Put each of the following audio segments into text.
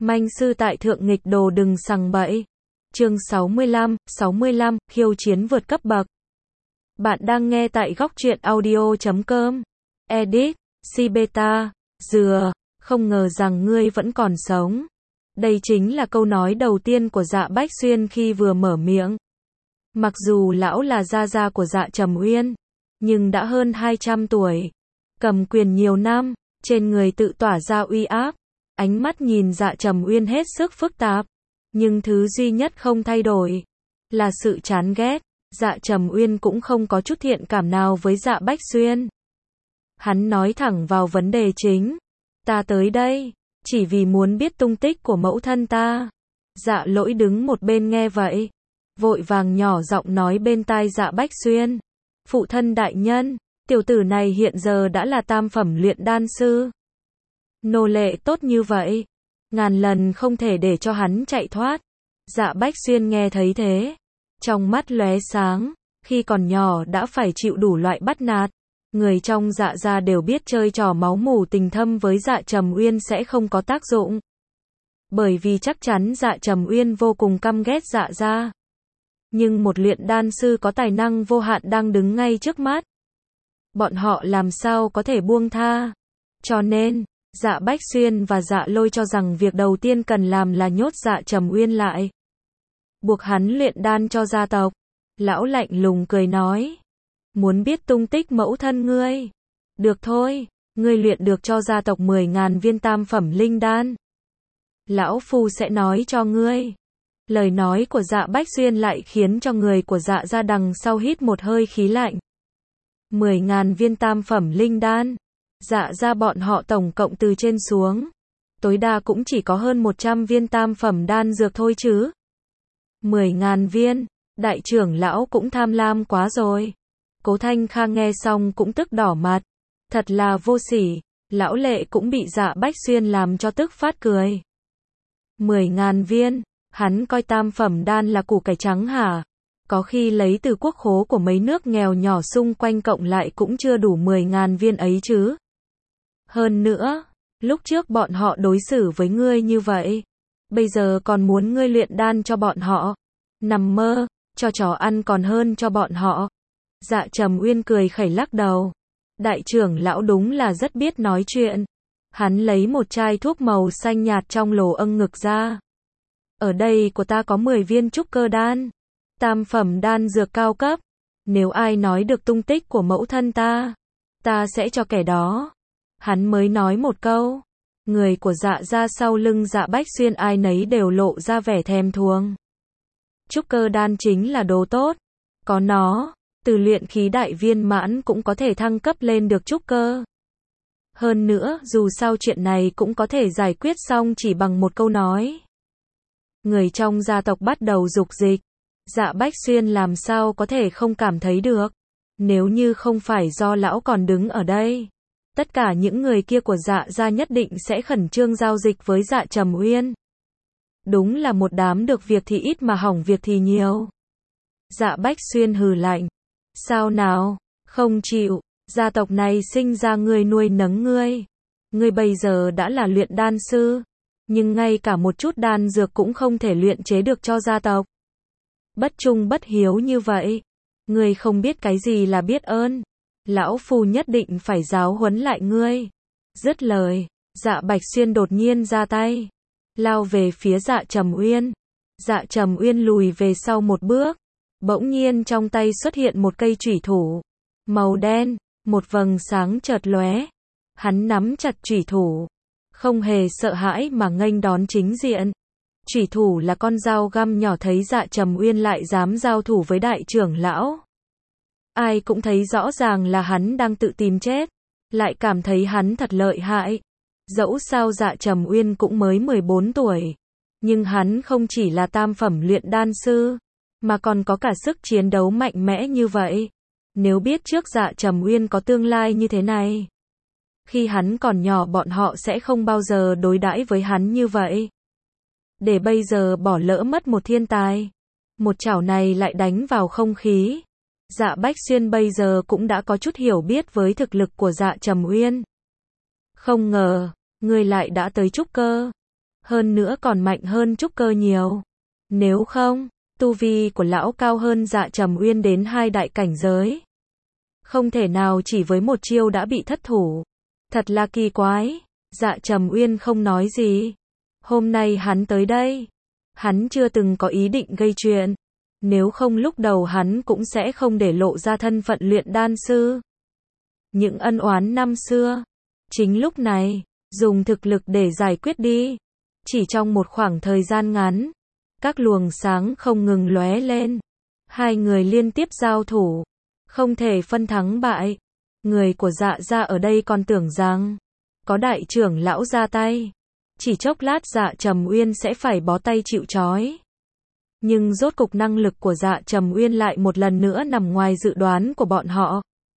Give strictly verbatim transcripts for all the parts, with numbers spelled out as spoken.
Manh sư tại thượng nghịch đồ đừng sằng bậy. Chương sáu mươi lăm, sáu mươi lăm, khiêu chiến vượt cấp bậc. Bạn đang nghe tại góc truyện audio chấm com. Edit, Sibeta, dừa, không ngờ rằng ngươi vẫn còn sống. Đây chính là câu nói đầu tiên của Dạ Bách Xuyên khi vừa mở miệng. Mặc dù lão là gia gia của Dạ Trầm Uyên, nhưng đã hơn hai trăm tuổi, cầm quyền nhiều năm, trên người tự tỏa ra uy áp, ánh mắt nhìn Dạ Trầm Uyên hết sức phức tạp, nhưng thứ duy nhất không thay đổi là sự chán ghét. Dạ Trầm Uyên cũng không có chút thiện cảm nào với Dạ Bách Xuyên. Hắn nói thẳng vào vấn đề chính, ta tới đây chỉ vì muốn biết tung tích của mẫu thân ta. Dạ Lỗi đứng một bên nghe vậy, vội vàng nhỏ giọng nói bên tai Dạ Bách Xuyên, phụ thân đại nhân, tiểu tử này hiện giờ đã là tam phẩm luyện đan sư. Nô lệ tốt như vậy, ngàn lần không thể để cho hắn chạy thoát. Dạ Bách Xuyên nghe thấy thế, trong mắt lóe sáng, khi còn nhỏ đã phải chịu đủ loại bắt nạt. Người trong Dạ gia đều biết chơi trò máu mủ tình thâm với Dạ Trầm Uyên sẽ không có tác dụng. Bởi vì chắc chắn Dạ Trầm Uyên vô cùng căm ghét Dạ gia. Nhưng một luyện đan sư có tài năng vô hạn đang đứng ngay trước mắt. Bọn họ làm sao có thể buông tha. Cho nên, Dạ Bách Xuyên và Dạ Lôi cho rằng việc đầu tiên cần làm là nhốt Dạ Trầm Uyên lại, buộc hắn luyện đan cho gia tộc. Lão lạnh lùng cười nói, muốn biết tung tích mẫu thân ngươi? Được thôi, ngươi luyện được cho gia tộc mười ngàn viên tam phẩm linh đan, lão phu sẽ nói cho ngươi. Lời nói của Dạ Bách Xuyên lại khiến cho người của Dạ gia đằng sau hít một hơi khí lạnh. Mười ngàn viên tam phẩm linh đan, Dạ gia bọn họ tổng cộng từ trên xuống, tối đa cũng chỉ có hơn một trăm viên tam phẩm đan dược thôi chứ. Mười ngàn viên, đại trưởng lão cũng tham lam quá rồi. Cố Thanh Khang nghe xong cũng tức đỏ mặt, thật là vô sỉ. Lão Lệ cũng bị Dạ Bách Xuyên làm cho tức phát cười. Mười ngàn viên, hắn coi tam phẩm đan là củ cải trắng hả? Có khi lấy từ quốc khố của mấy nước nghèo nhỏ xung quanh cộng lại cũng chưa đủ mười ngàn viên ấy chứ. Hơn nữa, lúc trước bọn họ đối xử với ngươi như vậy, bây giờ còn muốn ngươi luyện đan cho bọn họ. Nằm mơ, cho chó ăn còn hơn cho bọn họ. Dạ Trầm Uyên cười khẩy lắc đầu. Đại trưởng lão đúng là rất biết nói chuyện. Hắn lấy một chai thuốc màu xanh nhạt trong lồ âng ngực ra. Ở đây của ta có mười viên trúc cơ đan, tam phẩm đan dược cao cấp. Nếu ai nói được tung tích của mẫu thân ta, ta sẽ cho kẻ đó. Hắn mới nói một câu, người của Dạ gia sau lưng Dạ Bách Xuyên ai nấy đều lộ ra vẻ thèm thuồng. Trúc cơ đan chính là đồ tốt, có nó, từ luyện khí đại viên mãn cũng có thể thăng cấp lên được trúc cơ. Hơn nữa, dù sao chuyện này cũng có thể giải quyết xong chỉ bằng một câu nói. Người trong gia tộc bắt đầu dục dịch. Dạ Bách Xuyên làm sao có thể không cảm thấy được. Nếu như không phải do lão còn đứng ở đây, tất cả những người kia của Dạ gia nhất định sẽ khẩn trương giao dịch với Dạ Trầm Uyên. Đúng là một đám được việc thì ít mà hỏng việc thì nhiều. Dạ Bách Xuyên hừ lạnh. Sao nào, không chịu, gia tộc này sinh ra ngươi nuôi nấng ngươi. Ngươi bây giờ đã là luyện đan sư, nhưng ngay cả một chút đan dược cũng không thể luyện chế được cho gia tộc. Bất trung bất hiếu như vậy, ngươi không biết cái gì là biết ơn. Lão phu nhất định phải giáo huấn lại ngươi. Dứt lời, Dạ Bách Xuyên đột nhiên ra tay, lao về phía Dạ Trầm Uyên. Dạ Trầm Uyên lùi về sau một bước, bỗng nhiên trong tay xuất hiện một cây chủy thủ màu đen, một vầng sáng chợt lóe. Hắn nắm chặt chủy thủ, không hề sợ hãi mà nghênh đón chính diện. Chủy thủ là con dao găm nhỏ, thấy Dạ Trầm Uyên lại dám giao thủ với đại trưởng lão, ai cũng thấy rõ ràng là hắn đang tự tìm chết, lại cảm thấy hắn thật lợi hại. Dẫu sao Dạ Trầm Uyên cũng mới mười bốn tuổi, nhưng hắn không chỉ là tam phẩm luyện đan sư, mà còn có cả sức chiến đấu mạnh mẽ như vậy. Nếu biết trước Dạ Trầm Uyên có tương lai như thế này, khi hắn còn nhỏ bọn họ sẽ không bao giờ đối đãi với hắn như vậy. Để bây giờ bỏ lỡ mất một thiên tài, một chảo này lại đánh vào không khí. Dạ Bách Xuyên bây giờ cũng đã có chút hiểu biết với thực lực của Dạ Trầm Uyên. Không ngờ, ngươi lại đã tới trúc cơ. hơn nữa còn mạnh hơn trúc cơ nhiều. Nếu không, tu vi của lão cao hơn Dạ Trầm Uyên đến hai đại cảnh giới. Không thể nào chỉ với một chiêu đã bị thất thủ. Thật là kỳ quái. Dạ Trầm Uyên không nói gì. Hôm nay hắn tới đây, hắn chưa từng có ý định gây chuyện. Nếu không lúc đầu hắn cũng sẽ không để lộ ra thân phận luyện đan sư. Những ân oán năm xưa, chính lúc này, dùng thực lực để giải quyết đi. Chỉ trong một khoảng thời gian ngắn, các luồng sáng không ngừng lóe lên. Hai người liên tiếp giao thủ, không thể phân thắng bại. Người của Dạ gia ở đây còn tưởng rằng có đại trưởng lão ra tay, chỉ chốc lát Dạ Trầm Uyên sẽ phải bó tay chịu trói. Nhưng rốt cục năng lực của Dạ Trầm Uyên lại một lần nữa nằm ngoài dự đoán của bọn họ.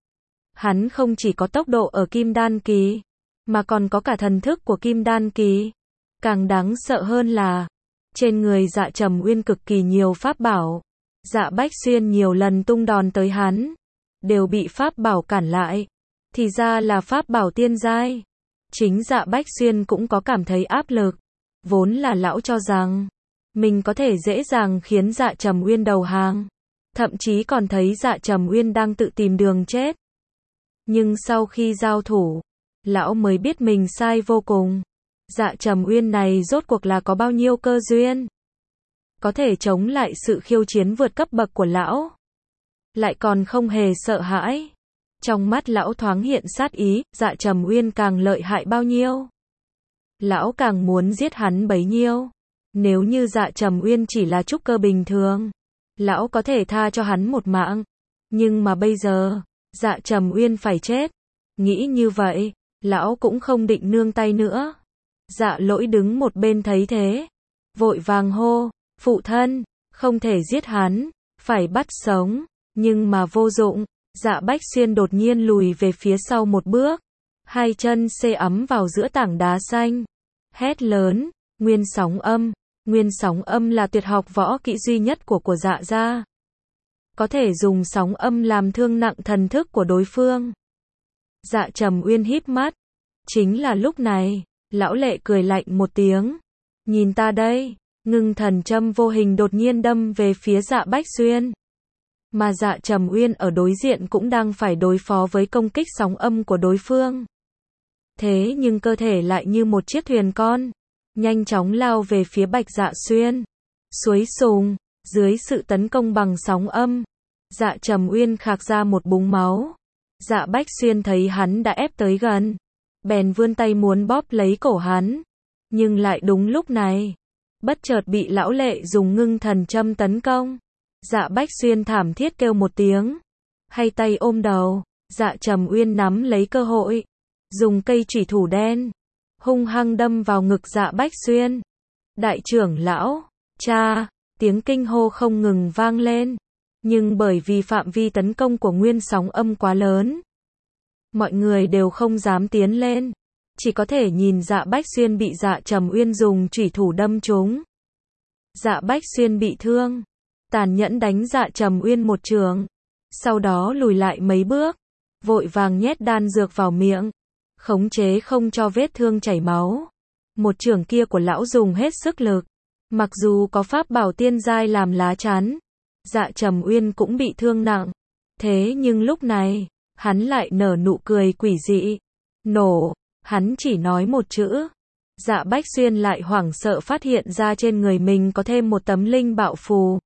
Hắn không chỉ có tốc độ ở Kim Đan kỳ, mà còn có cả thần thức của Kim Đan kỳ. Càng đáng sợ hơn là, trên người Dạ Trầm Uyên cực kỳ nhiều pháp bảo. Dạ Bách Xuyên nhiều lần tung đòn tới hắn, đều bị pháp bảo cản lại. Thì ra là pháp bảo tiên giai. Chính Dạ Bách Xuyên cũng có cảm thấy áp lực. Vốn là lão cho rằng mình có thể dễ dàng khiến Dạ Trầm Uyên đầu hàng, thậm chí còn thấy Dạ Trầm Uyên đang tự tìm đường chết. Nhưng sau khi giao thủ, lão mới biết mình sai vô cùng. Dạ Trầm Uyên này rốt cuộc là có bao nhiêu cơ duyên, có thể chống lại sự khiêu chiến vượt cấp bậc của lão, lại còn không hề sợ hãi. Trong mắt lão thoáng hiện sát ý, Dạ Trầm Uyên càng lợi hại bao nhiêu, lão càng muốn giết hắn bấy nhiêu. Nếu như Dạ Trầm Uyên chỉ là trúc cơ bình thường, lão có thể tha cho hắn một mạng. Nhưng mà bây giờ, Dạ Trầm Uyên phải chết. Nghĩ như vậy, lão cũng không định nương tay nữa. Dạ Lỗi đứng một bên thấy thế, vội vàng hô, phụ thân, không thể giết hắn, phải bắt sống. Nhưng mà vô dụng, Dạ Bách Xuyên đột nhiên lùi về phía sau một bước, hai chân xê ấm vào giữa tảng đá xanh, hét lớn, Nguyên Sóng Âm. Nguyên Sóng Âm là tuyệt học võ kỹ duy nhất của của Dạ gia, có thể dùng sóng âm làm thương nặng thần thức của đối phương. Dạ Trầm Uyên híp mắt. Chính là lúc này, lão lệ cười lạnh một tiếng. Nhìn ta đây, ngưng thần châm vô hình đột nhiên đâm về phía Dạ Bách Xuyên. Mà Dạ Trầm Uyên ở đối diện cũng đang phải đối phó với công kích sóng âm của đối phương. Thế nhưng cơ thể lại như một chiếc thuyền con, nhanh chóng lao về phía Bạch Dạ Xuyên. Suối sùng, dưới sự tấn công bằng sóng âm, Dạ Trầm Uyên khạc ra một búng máu. Dạ Bách Xuyên thấy hắn đã ép tới gần, bèn vươn tay muốn bóp lấy cổ hắn. Nhưng lại đúng lúc này, bất chợt bị lão lệ dùng ngưng thần châm tấn công. Dạ Bách Xuyên thảm thiết kêu một tiếng, hay tay ôm đầu. Dạ Trầm Uyên nắm lấy cơ hội, dùng cây chủy thủ đen, hung hăng đâm vào ngực Dạ Bách Xuyên. Đại trưởng lão, cha, tiếng kinh hô không ngừng vang lên. Nhưng bởi vì phạm vi tấn công của Nguyên Sóng Âm quá lớn, mọi người đều không dám tiến lên, chỉ có thể nhìn Dạ Bách Xuyên bị Dạ Trầm Uyên dùng chủy thủ đâm trúng. Dạ Bách Xuyên bị thương, tàn nhẫn đánh Dạ Trầm Uyên một trường, sau đó lùi lại mấy bước, vội vàng nhét đan dược vào miệng, khống chế không cho vết thương chảy máu. Một trường kia của lão dùng hết sức lực, mặc dù có pháp bảo tiên giai làm lá chắn, Dạ Trầm Uyên cũng bị thương nặng. Thế nhưng lúc này, hắn lại nở nụ cười quỷ dị. Nổ, hắn chỉ nói một chữ. Dạ Bách Xuyên lại hoảng sợ phát hiện ra trên người mình có thêm một tấm linh bạo phù.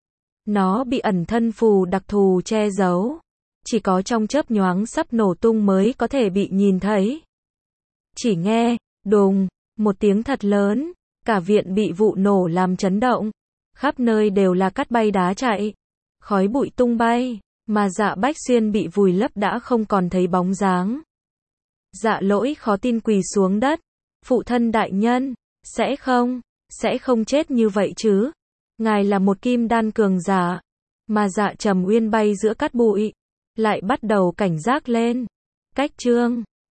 Nó bị ẩn thân phù đặc thù che giấu, chỉ có trong chớp nhoáng sắp nổ tung mới có thể bị nhìn thấy. Chỉ nghe, đùng, một tiếng thật lớn, cả viện bị vụ nổ làm chấn động. Khắp nơi đều là cát bay đá chạy, khói bụi tung bay, mà Dạ Bách Xuyên bị vùi lấp đã không còn thấy bóng dáng. Dạ Lỗi khó tin quỳ xuống đất. Phụ thân đại nhân, sẽ không, sẽ không chết như vậy chứ. Ngài là một kim đan cường giả. Mà Dạ Trầm Uyên bay giữa cát bụi, lại bắt đầu cảnh giác lên. Cách chương